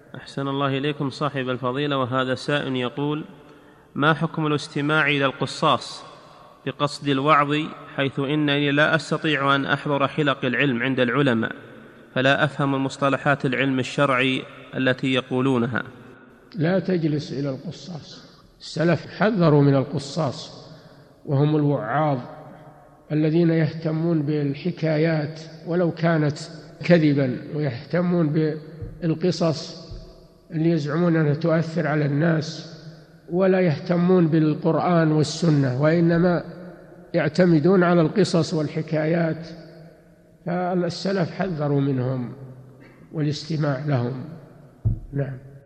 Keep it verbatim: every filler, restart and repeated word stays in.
أحسن الله إليكم صاحب الفضيلة. وهذا سائل يقول: ما حكم الاستماع إلى القصاص بقصد الوعظ، حيث إنني لا أستطيع أن أحضر حلق العلم عند العلماء، فلا أفهم مصطلحات العلم الشرعي التي يقولونها؟ لا تجلس إلى القصاص. السلف حذروا من القصاص، وهم الوعاظ الذين يهتمون بالحكايات ولو كانت كذبا، ويهتمون بالقصص اللي يزعمون أنها تؤثر على الناس، ولا يهتمون بالقرآن والسنة، وإنما يعتمدون على القصص والحكايات. فالسلف حذروا منهم والاستماع لهم. نعم.